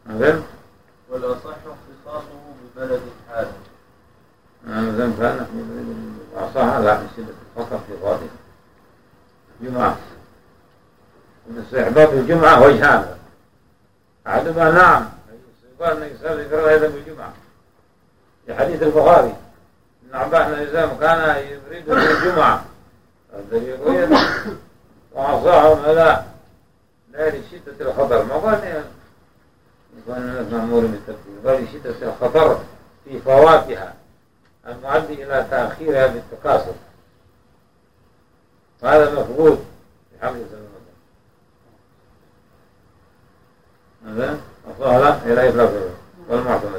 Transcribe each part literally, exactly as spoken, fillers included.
مثل والأصح اختصاصه ببلد حال. مثل كان الأصح لا من شدة الفقر في غاضب جمعة. من استحباب الجمعة وجهان، أحدهما نعم يقال أن يصلي في أيضا بالجمعة في حديث البخاري إن عباس بن هشام كان يريد في الجمعة الدليل وعصاهم على نار شدة الخطر، ما قال يكون الناس مأمور بالتبديل، قال شدة الخطر في فواتها المؤدي إلى تأخيرها بالتكاثر، وهذا مفقود في حمل سنة هذا أصلا إلى إطلاق والمعتمد.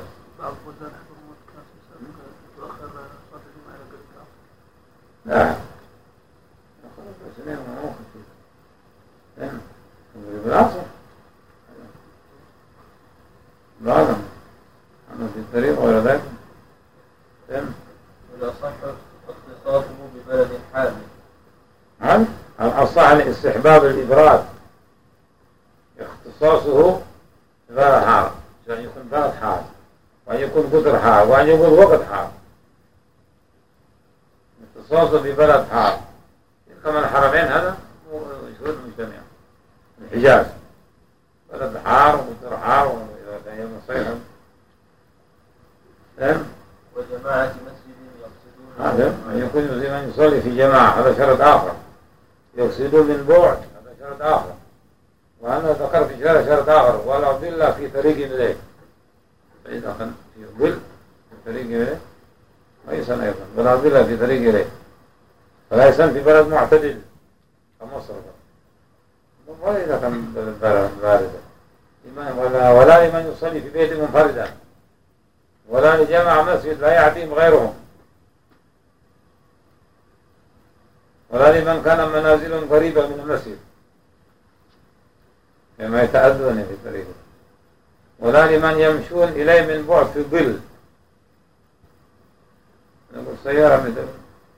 لا بالعصر بعضهم أنا في الطريق ولا ذاك والأصح اختصاصه ببلد حال. هل الأصح استحباب الإبراد اختصاصه ببلد حار، عشان يكون بلد حار وأن يكون قدر حار وأن يكون وقت حار. اختصاصه ببلد حار كما الحرمين هذا مشهور مجتمع الحجاز بلد حار وقدر حار وإذا كان يوم الصيف وجماعة مسجد يقصدون هذا أن يكون من يصلي في جماعة هذا شرط آخر، يقصدون من بعد هذا شرط آخر، وأنا ذكرت في شرط آخر ولا ضل في طريق إليه، فإذا كان في ظل في طريق إليه ويسن أيضا ولا ضل في طريق إليه، فلا يسن في بلد معتدل كمصر ولا إذا كان بلد باردة ولا, ولا لمن يصلي في بيت منفردا ولا لجمع مسجد لا يعتيم غيرهم ولا لمن كان منازل قريبة من المسجد كما يتأذون في طريقه ولا لمن يمشون إليه من بعد في الظل. نقول سيارة مثل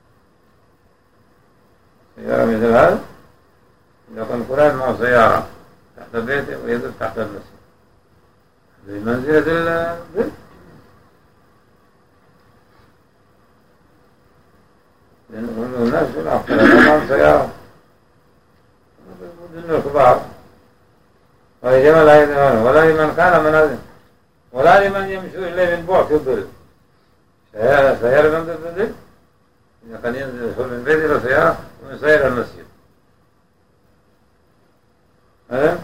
سيارة مثل هذا إذا كان فلان معه سيارة تحت بيته ويدل تحت المسجد بمنزلة الظل، لأن الناس في العقل معهم سيارة مدن الكبار ولجمع لا يدمون ولا لمن كان منازل ولا لمن يمشوا إليه من بعد في الظل. سيارة من الظل إذا كان ينزل من بيت إلى سيارة ومن سيارة المسجد هذا.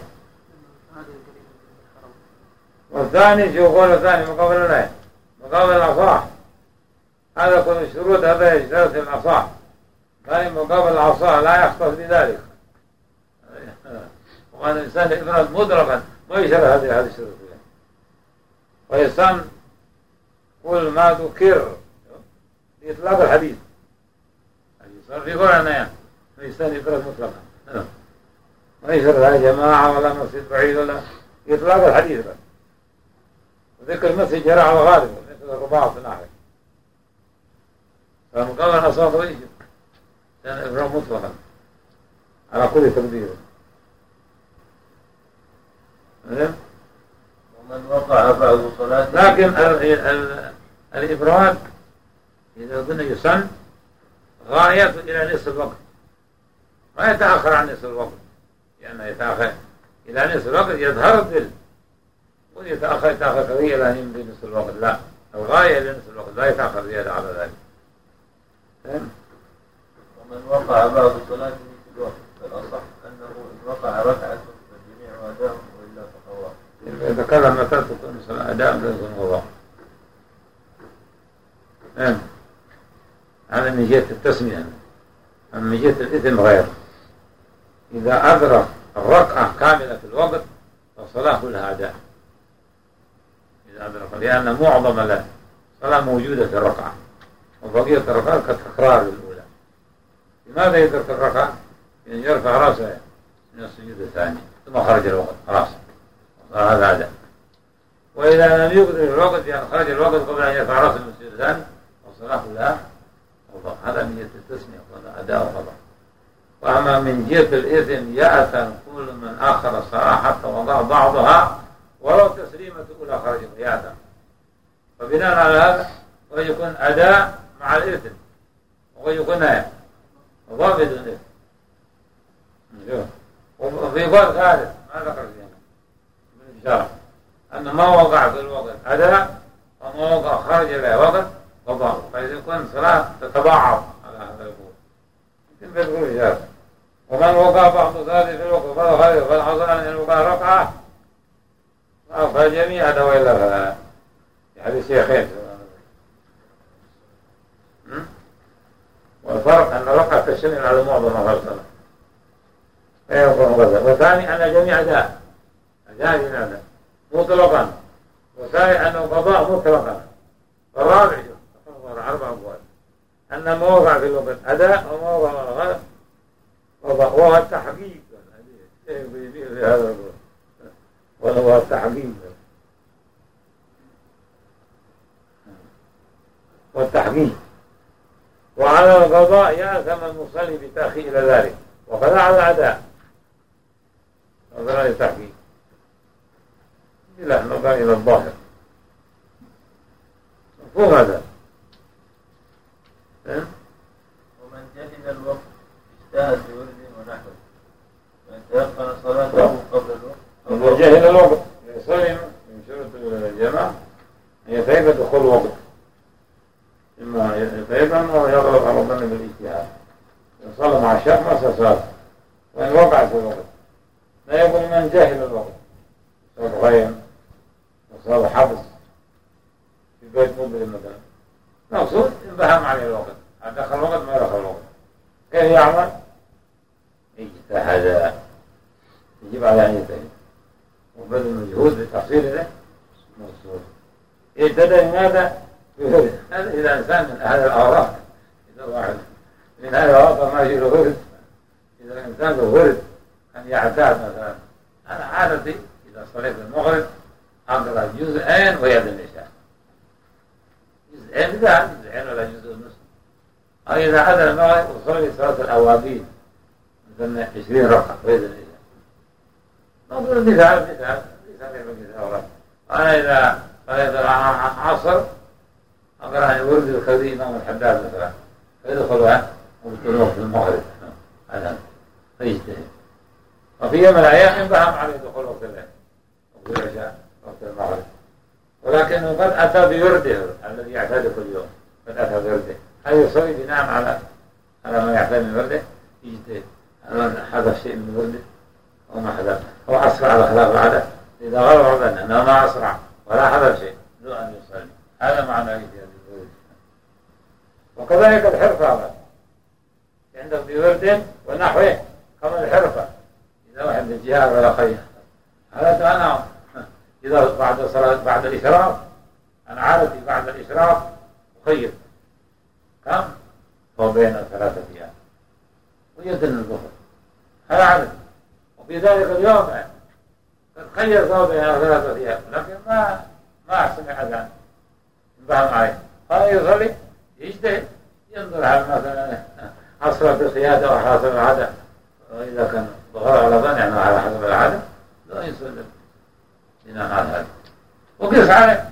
والثاني شو قول الثاني مقابل الآية مقابل الأصح هذا كل الشروط هذا يشترط الأصح، ثاني مقابل الأصح لا يختص بذلك وأن الإنسان إفراد مدركا ما يشرط هذه هذه الشروط ويسان كل ما ذكر بإطلاق الحديث صار في قرآن يعني ويسان إفراد مطلقا ما يشرط هذه جماعة ولا مسجد بعيد ولا إطلاق الحديث بس. وذكر المسجد جرى على غالب مثل الرباط في الآخر فمقابل الأصح ويجب كان إفراد مطلقا على كل تقدير. ومن وقع بعض صلاة لكن الإبراد إذا ظن يسن غاية إلى نصف الوقت ما يتأخر عن نصف الوقت، لأنه يعني يتأخر إلى نصف الوقت يظهر الظل ويتأخر يتأخر كثير إلى أن يمضي نصف الوقت، لا الغاية إلى نصف الوقت لا يتأخر زيادة على ذلك. ومن وقع بعض صلاة في الوقت فالأصح أنه إن وقع ركعة فالجميع أداء وإلا فقضاء. إذا كان متى تكون صلاة أداء لازم قضاء. هذا من جهة التسمية. أما من جهة الإثم غير، إذا أدرك الركعة كاملة في الوقت فالصلاة كلها أداء إذا أدرك، لأن معظم الصلاة موجودة في الركعة وبقية الركعات كتكرار الأولى. لماذا يدرك الركعة؟ يعني يرفع رأسه من السجود الثاني ثم خرج الوقت خلاص هذا أداء. وإذا لم يقدر الوقت يعني خرج الوقت قبل أن يرفع رأسه من السجود الثاني والصلاة كلها قضاء. هذا من جهة التسمية أداء وقضاء. وأما من جهة الإثم يأثم كل من آخر الصلاة حتى وضع بعضها ولو تسليمة أولى خرج قيادا. فبناء على هذا ويكون أداء مع الإثم ويكون نائب وضابط الإثم. وفي قول ثالث ما ذكر فيه من الشرع أن ما وقع في الوقت أداء وما وقع خرج إلى وقت قضاء، فإذا يكون صلاة تتضاعف على هذا القول يمكن بتقول الشرع. ومن وقع بعض ذلك في الوقت فلا خير فالحصل أن وقع ركعة فالجميع أدوا إلا فلا يعني شيخين. والفرق أن ركعة تشمل على معظم الصلاة وثاني أن الجميع أداء أداء لنادى مطلقا، وثاني أنه قضاء مطلقا. والرابع أربع أقوال أن ما وقع في الوقت أداء وما وقع غلط قضاء، وهو التحقيق في هذا القول وهو التحقيق والتحقيق. وعلى القضاء يأثم المصلي بتأخير إلى ذلك، وفلا على الأداء وفلا للتحقيق إلا أنه قال إلى الظاهر. مفهوم هذا؟ ومن جهل الوقت اجتهد بورد ونحوه وإن تيقن صلاته قبل الوقت. ومن جهل الوقت يصلي من شروط الجماعة أن يتيقن دخول الوقت، إما يتيقن أو يغلب على ظن بالاجتهاد. إن صلى مع الشك ما سيصلي وإن وقع في الوقت. لا يقول من جهل الوقت صار غيم وصار حبس في بيت مظلم مثلا مقصود انبهم عليه الوقت، دخل الوقت ما دخل الوقت كيف يعمل؟ اجتهد يجب على أن يجتهد وبذل مجهود لتحصيل له مقصود. اجتهد لماذا؟ هذا إذا إنسان من أهل الأوراق إذا واحد من أهل الأوراق ما يجي له ورد، إذا الإنسان له ورد أن يعتاد مثلا أنا عادتي إذا صليت المغرب أقرأ جزئين ويد النساء جزئين بذلك جزئين ولا جزء ونصف، أو إذا عاد المغرب وصلي صلاة الأوابين مثلا عشرين ركعة ويد النساء نقول مثال مثال مثال مثال أنا إذا صليت العصر أقرأ ورد الخذي إمام الحداد مثلا فيدخلها وبتنوه في المغرب هذا فيجتهد. وفي يوم الأيام ينبهم عليه دخول وقت الليل وقت العشاء وقت المغرب، ولكنه قد أتى بورده الذي يعتاد كل يوم، قد أتى بورده هل يصلي بناء على على ما يعتاد من ورده يجتهد هل حدث شيء من ورده أو ما حدث هو أسرع على خلاف العادة إذا غلب عضنا أنه ما أسرع ولا حدث شيء دون أن يصلي. هذا معنى اجتهاد الورد. وكذلك الحرفة عندك بورد ونحوه كما الحرفة إذا واحد الجهاد ولا خير هذا أنا إذا بعد صلاة بعد الإشراق أنا عادتي بعد الإشراق أخير كم؟ وبين ثلاثة أيام ويدن الظهر هذا عادتي. وفي ذلك اليوم خير ثوبين ثلاثة أيام لكن ما ما أحسن أذان انبهم عليه قال يصلي يجتهد ينظر على مثلا عصرة القيادة أو حاصل العادة، وإذا كان ظهر على ظن يعني على حسب العادة لا يصلي بناء على هذا وقيس عليه.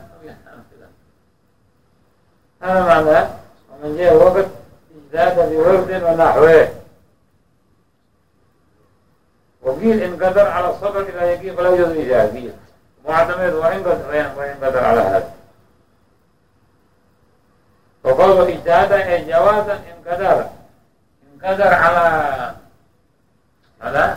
هذا معناه ومن جاء وقت اجتهاد بورد ونحوه. وقيل إن قدر على الصبر إلى يقين فلا يجوز الإجابة قيل معتمد وإن قدر وإن قدر على هذا. وقالوا اجتهادا أي جوازا إن قدر إن قدر على على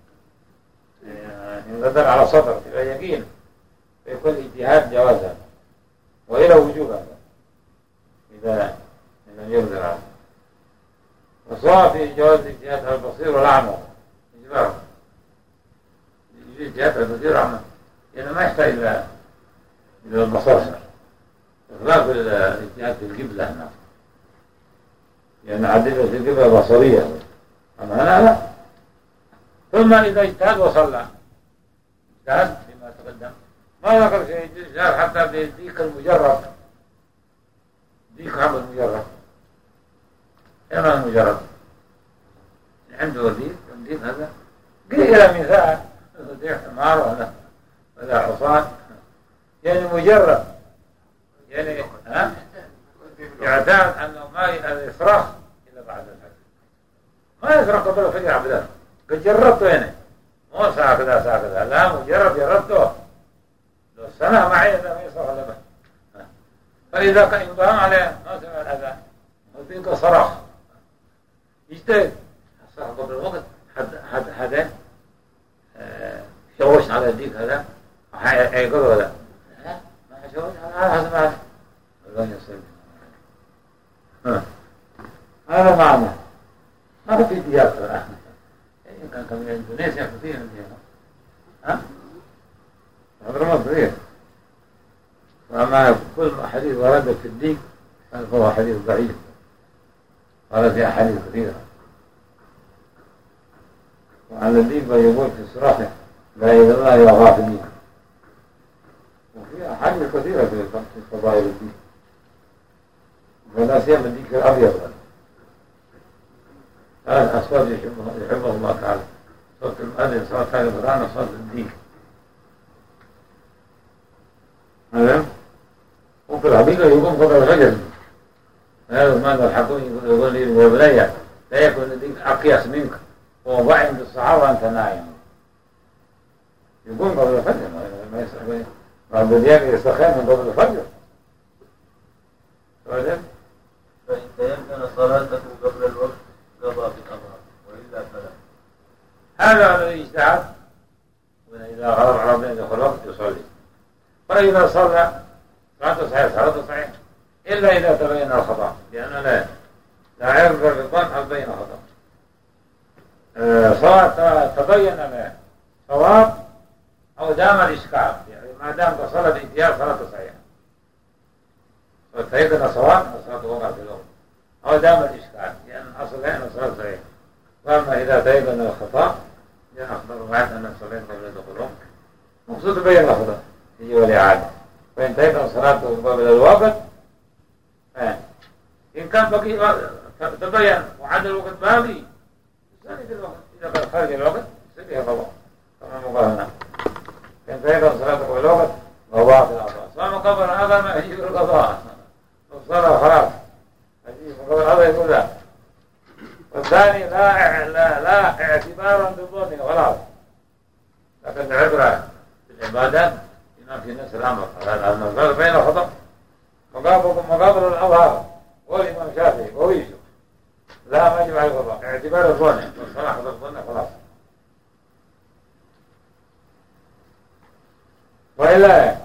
إن قدر على صبر إلى يقين فيكون اجتهاد جوازا وإلى وجوب هذا إذا لم يقدر على. وصار في جواز اجتهاد البصير والأعمى إجبار يجي اجتهاد البصير والأعمى لأنه ما يحتاج إلى إلى البصر إخلاف الاجتهاد في القبلة هنا لأن عدلة في القبلة بصرية أما هنا لا. ثم إذا اجتهد وصلى اجتهد فيما تقدم ما ذكر شيء اجتهاد حتى بديك المجرد ديك عمل مجرد إما المجرد عنده ديك ديك هذا قيل مثال ديك حمار ولا ولا حصان، يعني مجرد يعني ها يعتاد أنه ما يصرخ إلا بعد الفجر، ما يصرخ قبل الفجر أبدا. قد جربته يعني مو ساعة كذا ساعة كذا، لا مجرد جربته لو السنة معي ما يصرخ إلا بعد. فإذا كان يبهم عليه ما سمع الأذان وتلك صرخ يجتهد الصرخ قبل الوقت. حد حد حدا شوش على الديك هذا هيقول هذا ما شوش على هذا ما الله يصير. هذا معنى ما في ديار كان كم إندونيسيا كثير من ديار ها هذا ما كثير. وما كل حديث ورد في الدين فهو حديث ضعيف، ورد في أحاديث كثيرة. وعلى الدين يقول في صراحة لا إله إلا الله يا غافلين، وفي أحاديث كثيرة في فضائل الدين، ولا سيما الدين الأبيض. هذا أصوات يحبه الله تعالى، صوت المؤذن، صوت القرآن، صوت الدين. هذا وفي الحقيقة يقوم قبل الفجر. هذا ما الحكوم يقول لي يا بني لا يكون الدين أقيس منك ووضع عند الصحابة وأنت نايم. يقوم قبل الفجر ما يستخدم بعد اليوم يستخدم من قبل الفجر. فإن تيمكن صلاته قبل الوقت قضى بالأظهر وإلا فلا. هذا الذي اجتهد، وإذا غرب على ربنا يدخل الوقت يصلي. فإذا صلى صلاته صحيح صلاته صحيح إلا إذا تبين الخطأ، لأن لا لا يذكر بالظن هل بين خطأ. صلاة تبين له صواب أو دام الإشكال، يعني ما دام تصلى بإتيان صلاته صحيحة، فتيقن صواب صلاته وقع في الأول، أو دام الإشكال لأن أصل لأن صلاة صحيحة. وأما إذا تيقن الخطأ لأن أخبر بعد أن الصلين قبل دخولهم مقصود بين الخطأ يجي والإعادة. فإن تيقن صلاته قبل الوقت إن كان بقي تبين وعد الوقت باقي ثاني في الوقت، إذا كان خارج الوقت يصير قضاء كما مقارنة. إن تيقن صلاته قبل الوقت قضاء في الأضاء، صام قبل هذا ما يجيب القضاء الصلاة خلاص يجيب قبل هذا يقول لا. والثاني لا لا لا اعتبارا بالظن خلاص، لكن العبرة بالعبادات بما في نفس الأمر. هذا المقابل بين الخطأ مقابل مقابل الأظهار والإمام الشافعي ويوسف لا ما يجب على القضاء اعتبار الظن، والصلاة الظن خلاص. وإلا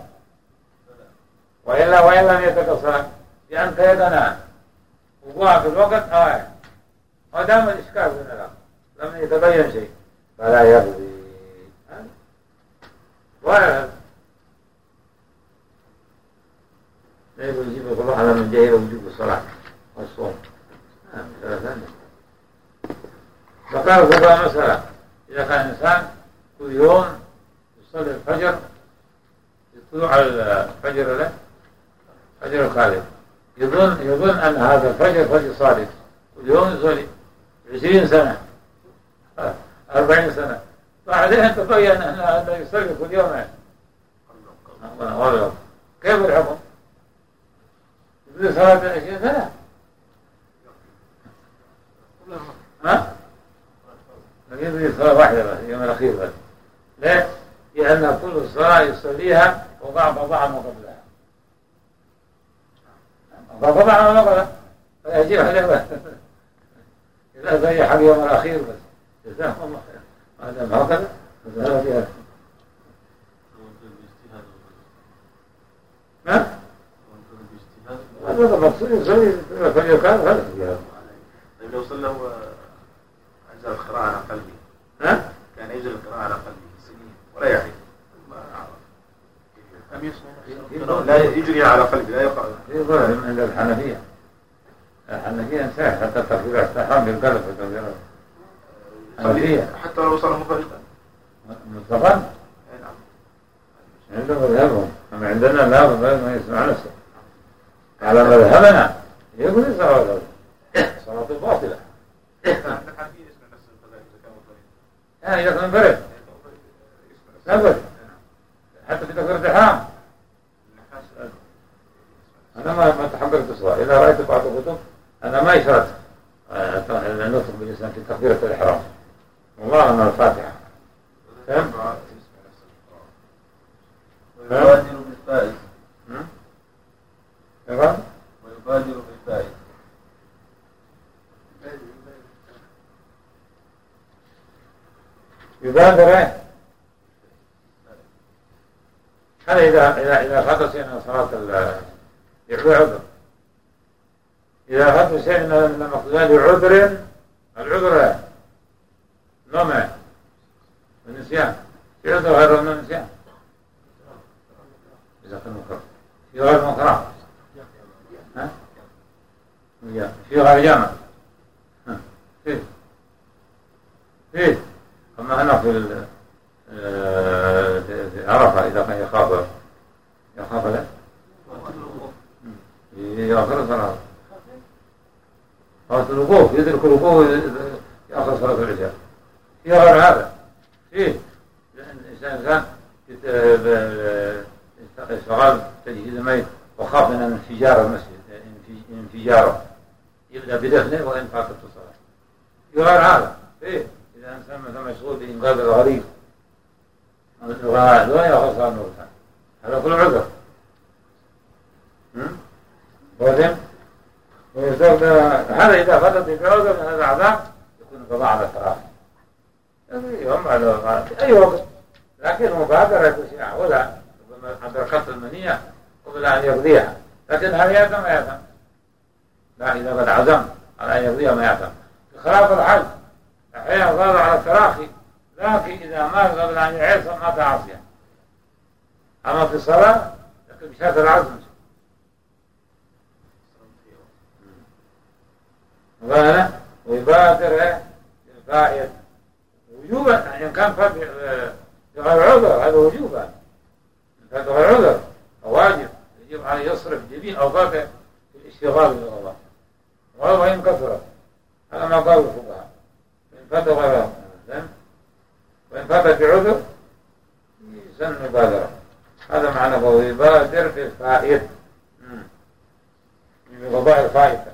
وإلا وإن لم يتكسر لأن تيقن وقوع في الوقت أوائل ودام الإشكال من الأمر لم يتبين شيء فلا يقضي ولا لا يجب القضاء على من جهل وجوب الصلاة والصوم. فقال القضاء مسألة إذا كان الإنسان كل يوم يصلي الفجر يطلع على الفجر له فجر الخالد يظن يظن أن هذا الفجر فجر صادق، كل يوم يصلي عشرين سنة أربعين سنة، بعدين تبين أن هذا يصلي كل يوم كيف الحكم؟ يقول صلاة عشرين سنة ها؟ لكن صلاة واحدة بس يوم الأخير بس. ليه؟ لأن كل صلاة يصليها وضع قضاء ما قبلها قضاء ما قبلها فيجيب عليه بس إذا زي حق يوم الأخير بس جزاهم الله خير. هذا ما هكذا فذهب فيها ها؟ هذا المقصود يصلي فجر كان غلط فيها. طيب لو صلى أجزل القراءة على قلبي ها؟ كان يجري القراءة على قلبي سنين ولا يعرف لا يجري على قلبي لا يقرأ. يقول عند الحنفية الحنفية انساه حتى تكبير استحرام بالقلب في تكبير الحنفية حتى لو صار مفردا مطلقا. نعم عندهم مذهبهم، أما عندنا لا ما يسمع نفسه على مذهبنا يقول صلاة صلاة باطلة. عند الحنفية يسمع نفسه إذا كان مفردا. يعني إذا كان منفرد ثبت حتى في تكبيرة الإحرام. أنا ما ما تحملت الصلاة. إذا رأيت بعض الكتب أنا ما يشرط النطق باللسان في تكبيرة الإحرام، والله أنا الفاتحة. فهم؟ ويبادر بالفائز. تمام؟ ويبادر بالفائز. يبادر إيه؟ هذا إذا إذا إذا فات شيء من صلاة ال يعذر عذر. إذا فات شيء من المقصودات عذر، العذر نوم والنسيان، في عذر غير من النسيان إذا كان مكره، في غير مكره، ها؟ في غير جامع، ها؟ فيه فيه أما هنا في عرفة إذا كان يخاف يخاف له يأخر صلاة صلاة الوقوف، يدرك الوقوف يأخر صلاة العشاء. في غير هذا فيه الإنسان اشتغل تجهيز الميت وخاف من انفجار المسجد انفجاره يبدأ بدفنه وإن فاتت الصلاة. في غير هذا فيه إذا إنسان مثلا مشغول بإنقاذ الغريب الغاء لا يأخذ صلاة نورتان، هذا كله عذر. وذن هذا إذا فاتت بعذر من هذا العذاب يكون قضاء على التراخي يوم على أي وقت، لكن مبادرة يكون شيء ولا أدركت المنية قبل أن يقضيها، لكن هل يأثم ما يأثم؟ لا، إذا قد عزم على أن يقضيها ما يأثم. بخلاف الحج أحيانا قادر على التراخي، لكن إذا مات قبل أن يعيش مات عاصيا. أما في الصلاة لكن بشرط العزم. وقال ويبادر الفائت وجوبا إن كان فات غير عذر، هذا وجوبا. فات غير عذر واجب يجب عليه يصرف جميع أوقاته في الاشتغال بالغضاء وإن كثرت. هذا ما قال الفقهاء. إن فات غير عذر وإن فاتت بعذر يسن مبادرة. هذا معنى ويبادر بالفائت بقضاء الفائتة.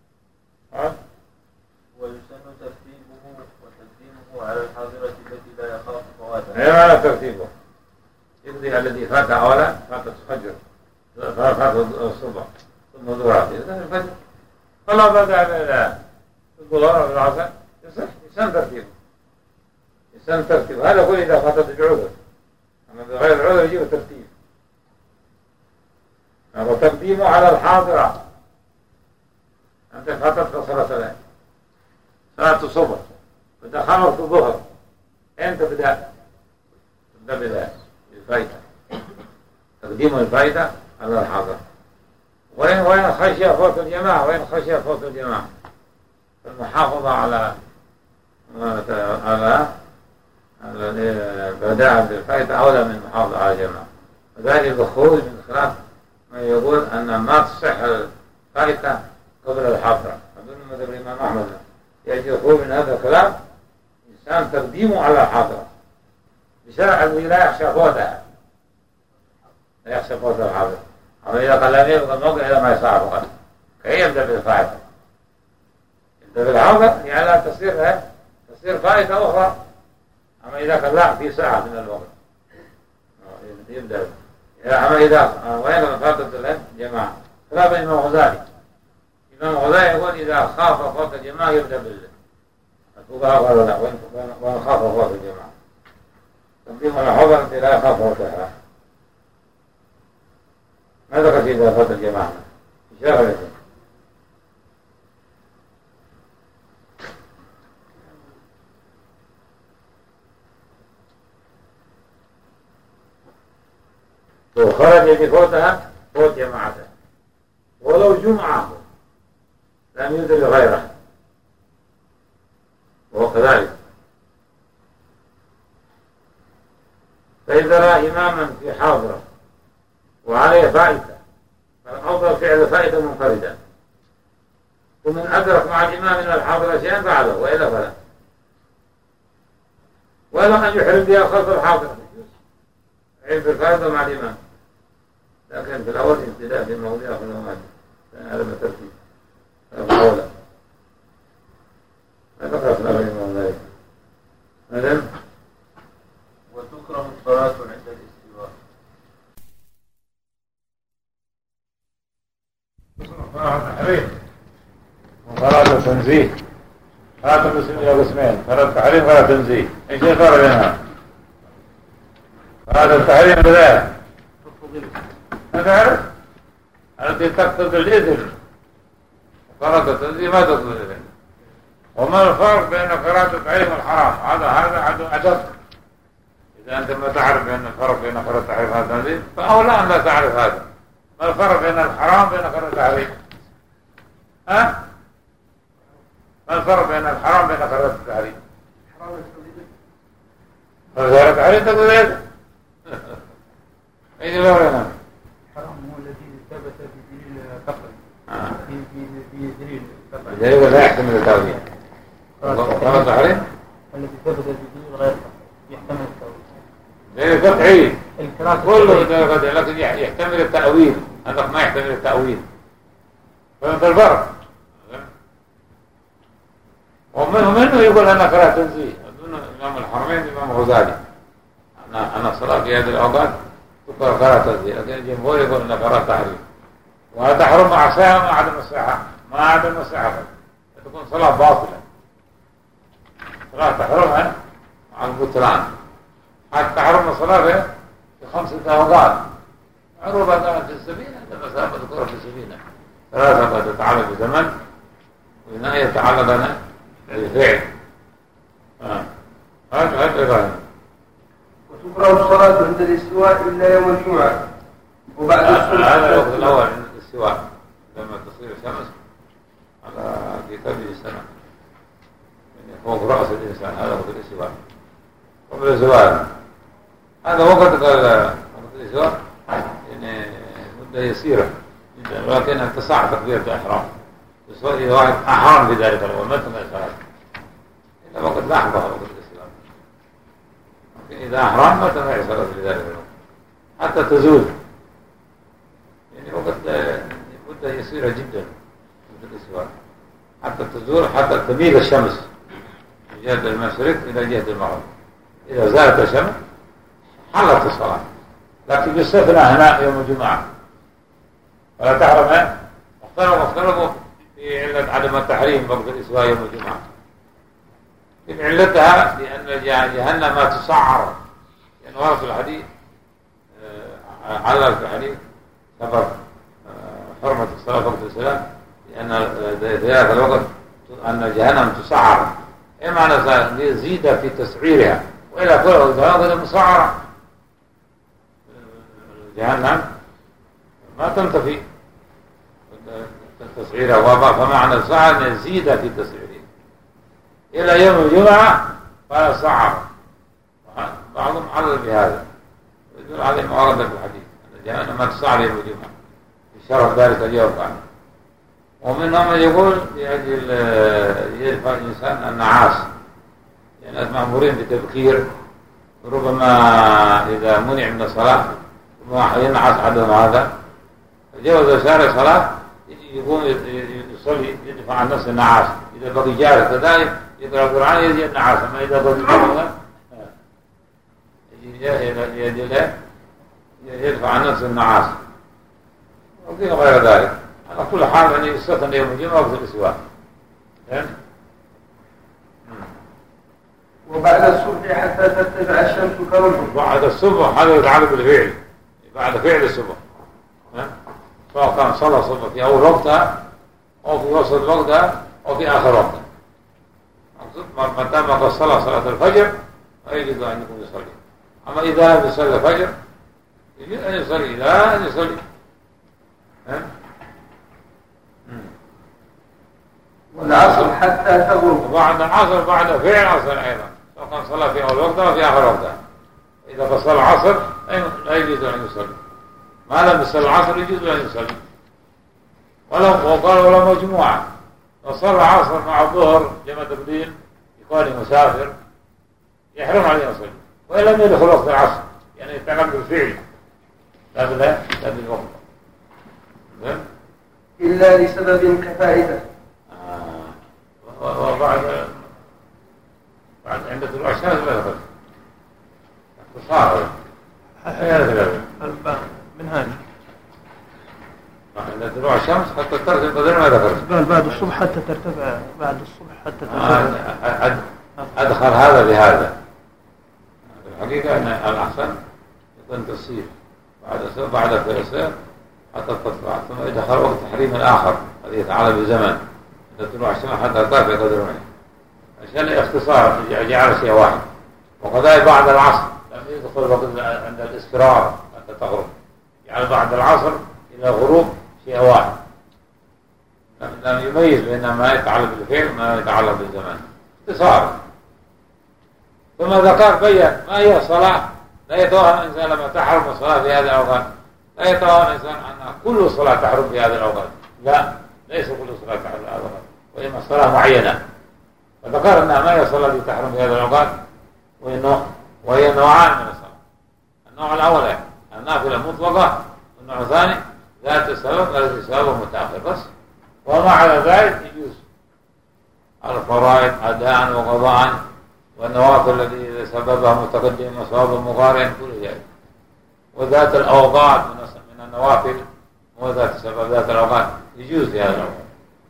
ويسن ترتيبه وتقديمه على الحاضرة التي لا يخاف فواتها. أي معنى ترتيبه؟ يقضي الذي فات أولا فاتت الفجر فاتت الصبح ثم ظهر إذا الفجر فلا بدأ بالظهر والعصر يصح يسن ترتيبه. يسن ترتيبه هذا كل إذا فاتت بعذر، أما بغير العذر يجيب الترتيب. وتقديمه على الحاضرة. أنت فاتت صلاة العصر صلاة الصبح بدأ خمرت الظهر، أنت بدأ تبدأ بدأ الفائدة، تقديم الفائدة على الحاضر. وين وين خشية فوت الجماعة، وين خشية فوت الجماعة المحافظة على على البداء بالفائدة أولى من المحافظة على الجماعة. وذلك الخروج من خلاف ما يقول أن ما تصح الفائدة قبل الحاضرة. أظن مذهب الإمام أحمد يجي الخروج من هذا الكلام إنسان تقديمه على الحاضرة بشرع الذي لا يخشى فوتها، لا يخشى فوت الحاضرة. أما إذا قال لم يبقى الموقع إلى ما يصعب فقط كي يبدأ بالفائدة، يبدأ بالحاضر يعني لا تصير تصير فائدة أخرى. أما إذا كان لا في ساعة من الوقت يبدأ. أما إذا وين فاتت الجماعة خلاف الإمام الغزالي. الإمام الغزالي يقول إذا خاف فوت الجماعة يبدأ بالله. الفقهاء قالوا لا، وإن خاف فوت الجماعة تقديم على حضرة لا يخاف فوتها. ماذا قد إذا فات الجماعة شغلة وخرج بفوتها فوت جماعته ولو جمعة لم يدري غيره، وهو كذلك. فإذا رأى إماما في حاضرة وعليه فائدة فالأفضل فعل فائدة منفردا، ومن أدرك مع الإمام من الحاضرة شيئا فعله وإلا فلا، وإلا أن يحرم بها خلف الحاضرة عيب بالفائدة مع الإمام، لكن في الأول ابتداء في مواضيع في المواجه هذا ما ترتيب هذا أولى ما ذكرت له الإمام ذلك. مثلا وتكره الصلاة عند الاستواء. صلاة تحريم وصلاة تنزيه. صلاة المسلمين إلى قسمين، صلاة تحريم وصلاة تنزيه. ايش الفرق بينها؟ صلاة التحريم بذلك ما تعرف التي تقتضي الإذن، وصلاة التنزيه ما تقتضي الإذن. وما الفرق بين قراءة التحريم والحرام؟ هذا هذا أدق. إذا أنت ما تعرف بين الفرق بين قراءة التحريم والتنزيه فأولى أن لا تعرف هذا. ما الفرق بين الحرام وبين قراءة التحريم؟ ها؟ ما الفرق بين الحرام وبين قراءة التحريم؟ قراءة التحريم تقول إيه؟ أي دليل هنا؟ الحرام هو الذي ثبت بدليل قطعي. بدليل قطعي. دليل لا يحتمل التأويل. قراءة التحريم؟ الذي ثبت بدليل غير قطعي يحتمل التأويل. دليل قطعي. كله كله دليل لكن يحتمل التأويل. هذا ما يحتمل التأويل. فهمت الفرق؟ ومنه منه يقول أنا قراءة تنزيه. أظن إمام الحرمين إمام الغزالي. أنا أنا صلاة في هذه الأوقات تقرأ قراءة تنزيه، لكن الجمهور يقول أنا قراءة تحريم. وهذا تحرم مع الصحة ومع عدم الصحة، مع عدم الصحة تكون صلاة باطلة. صلاة تحرمها مع البطلان. حتى تحرم الصلاة في خمسة أوقات. عروبة كانت في السفينة، عندما سابت الكرة في السفينة. ثلاثة قد تتعلق بزمن، وإنها يتعلق أنا بالفعل. هذا هذا غاية. وتكره الصلاة عند الاستواء إلا يوم الجمعة وبعد الصبح. هذا الوقت الأول عند الاستواء لما تصير الشمس على كتابه السنة يعني فوق رأس الإنسان. هذا وقت الاستواء. قبل الزوال هذا وقت وقت الاستواء يعني مدة يسيرة جدا، ولكن اتسع تكبيرة الإحرام. إذا واحد أحرم في ذلك الأول ما تم الصلاة إلا وقت لحظة وقت الاستواء. لكن إذا أحرم ما تم الصلاة في ذلك الأول حتى تزول. يعني وقت مدة يسيرة جدا مدة الاستواء حتى تزول، حتى تميل الشمس من جهة المشرق إلى جهة المغرب. إذا زالت الشمس حلت الصلاة، لكن يستثنى هنا يوم الجمعة ولا تحرم. اختلفوا اختلفوا في علة عدم التحريم وقت الاستواء يوم الجمعة. من علتها لأن جهنم تسعر، لأن ورد في الحديث علل في الحديث سبب حرمة الصلاة وقت الصلاة، لأن في هذا الوقت أن جهنم تسعر. إيه معنى زيد في تسعيرها؟ وإلى كل ذلك مسعرة جهنم ما تنتفي تسعيرها، فمعنى السعر أن يزيد في تسعيرها إلى يوم الجمعة فلا سعر. بعضهم علل بهذا يدل عليه ما ورد في الحديث أن جهنم ما تسعر يوم الجمعة بشرف ذلك اليوم عنه. ومنهم من يقول لأجل يدفع الإنسان النعاس، يعني الناس مأمورين بتبكير، ربما إذا منع من الصلاة ينعس عدم هذا جوز شارع صلاة يقوم يصلي يدفع عن نفس النعاس. إذا بقي جارة كذلك يقرأ القرآن يجي النعاس، أما إذا بقي جارة يجي يدفع عن نفس النعاس وفي غير ذلك. على كل حال يعني يستثنى يوم الجمعة وقت الاستواء. وبعد الصبح حتى ترتفع الشمس كرجل. بعد الصبح هذا يتعلق بالفعل، بعد فعل الصبح، سواء كان صلى الصبح في أول وقتها أو في وسط وقتها أو في آخر وقتها. متى ما قد صلى صلاة الفجر يجب أن يكون يصلي. أما إذا لم يصلي الفجر يجب أن يصلي، إذا لم يصلي والعصر حتى تغرب. وبعد العصر بعد فعل العصر أيضا، سواء كان صلى في أول وقتها أو في آخر وقتها. إذا قد صلى العصر لا يجوز أن يصلي، ما لم يصلي العصر يجوز أن يصلي. ولو وقال ولا مجموعة وصلى العصر مع الظهر جمع تقديم يكون مسافر يحرم عليه يصلي، وإن لم يدخل وقت العصر يعني يتعلق بالفعل لا بلا لا بالوقت. إلا لسبب كفائدة. آه. وبعد بعد عند طلوع الشمس لا يخرج اختصار منهاج عند طلوع الشمس حتى ترتفع قدر ما ذكرت. قال بعد الصبح حتى ترتفع بعد الصبح حتى ترتفع. آه. أدخل هذا بهذا. الحقيقة أن الأحسن يكون تصير بعد بعد الفيصل حتى تطلع ثم يدخل وقت تحريم الآخر الذي يتعلق بزمن عند طلوع الشمس حتى ترتفع قدر ما عشان الاختصار جعل شيء واحد. وكذلك بعد العصر لم يدخل وقت عند الإسفرار حتى تغرب يعني بعد العصر إلى الغروب شيء واحد لم يميز بين ما يتعلق بالفعل وما يتعلق بالزمان اختصار. ثم ذكر بيّن ما هي الصلاة. لا يتوهم الإنسان لما تحرم الصلاة في هذه الأوقات لا يتوهم الإنسان أن كل صلاة تحرم في هذه الأوقات لا ليس كل صلاة تحرم في هذه الأوقات وإما الصلاة معينة. وذكر أنها ما هي الصلاة التي تحرم في هذه الأوقات وهي نوعان من الصلاة. النوع الأول النافلة المطلقة والنوع الثاني ذات السبب الذي سببه متأخر بس. وما على ذلك يجوز الفرائض أداء وقضاء والنوافل الذي سببها متقدم وصواب مقارن كل ذلك. وذات الأوقات من النوافل وذات سبب ذات الأوقات يجوز في هذا الأوقات.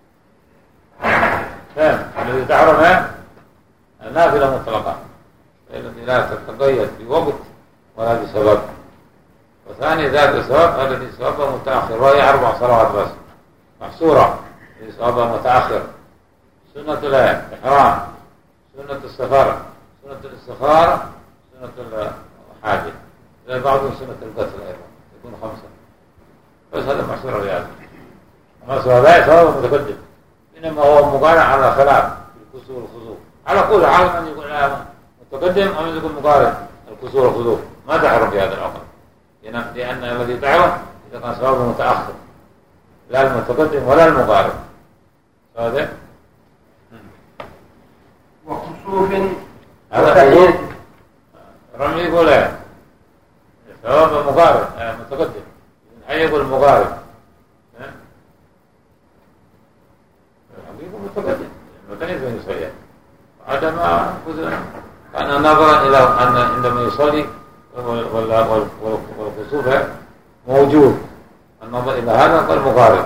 الذي تحرم النافلة مطلقة التي لا تتقيد بوقت ولا بسبب. وثاني ذات السبب الذي سببها متأخر وهي أربع صلوات بس محصورة الذي سببها متأخر. سنة الإحرام سنة السفارة سنة الاستخارة سنة الحاجة زي بعضهم سنة القتل أيضا يكون خمسة بس هذا محصور على محصور لا سبب متقدم إنما هو مقارن على خلاف الكسور والخضوع على كل حال من يكون متقدم أو من يكون مقارن الكسور والخضوع ما تحرم في هذا الأمر لأن الذي تعرف إذا كان سببه متأخر لا المتقدم ولا المقارن هذا وخسوف هذا رمي يقول ايه سبب مقارن متقدم حي يقول مقارن يقول متقدم متنيز من يصلي هذا ما كان نظرا إلى أن عندما يصلي والخسوف موجود النظر إلى هذا قال مقارن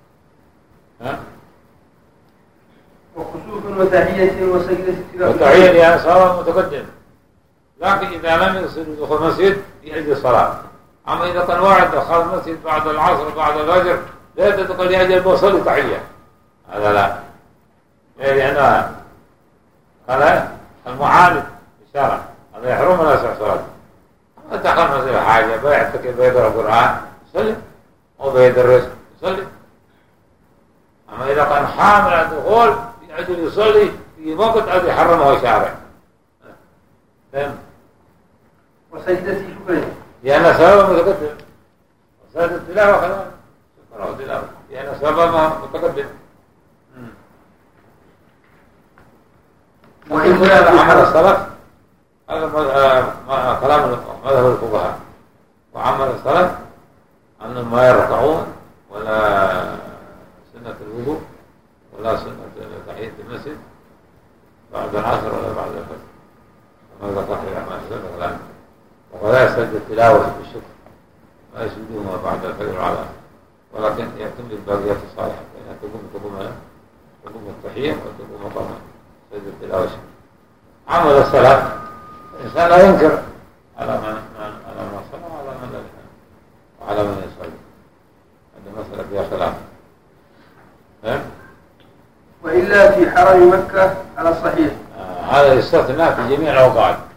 وخسوف وتحية وسجدة التلاوة وتحية يعني صلاة متقدم لكن إذا لم يصل دخول المسجد يعيد الصلاة. أما إذا كان واحد دخل المسجد بعد العصر بعد الفجر لا تتقل يعجل بوصل تحية هذا لا لأن هذا المعاند إشارة هذا يحرم ولا يصح صلاة. ما دخل المسجد حاجة بيعتكف بيقرأ القرآن يصلي أو بيدرس يصلي. أما إذا كان حامل عند الدخول يعجل يصلي في وقت أن يحرمه شارع. فهم؟ وسجدة شكرين لأن سبب متقدم وسجدة التلاوة كمان شكرا التلاوة لأن سبب متقدم. وإن كان عمل الصلاة هذا كلام مذهب الفقهاء. وعمل الصلاة أنهم ما يركعون ولا سنة الوضوء ولا سنة تحية المسجد بعد العصر ولا بعد الفجر كما ذكر في أعمال السنة الآن. ولا يسجد التلاوة بالشكر ما يسجدون بعد الفجر على ولكن يتم الباقيات الصالحة فإنها تقوم تقوم تقوم التحية وتقوم مقام سجد التلاوة. عمل الصلاة الإنسان لا ينكر على من على من صلى وعلى من لا وعلى من يصلي. هذه مسألة فيها خلاف. وإلا في حرم مكة على الصحيح آه هذا يستثنى في جميع الأوقات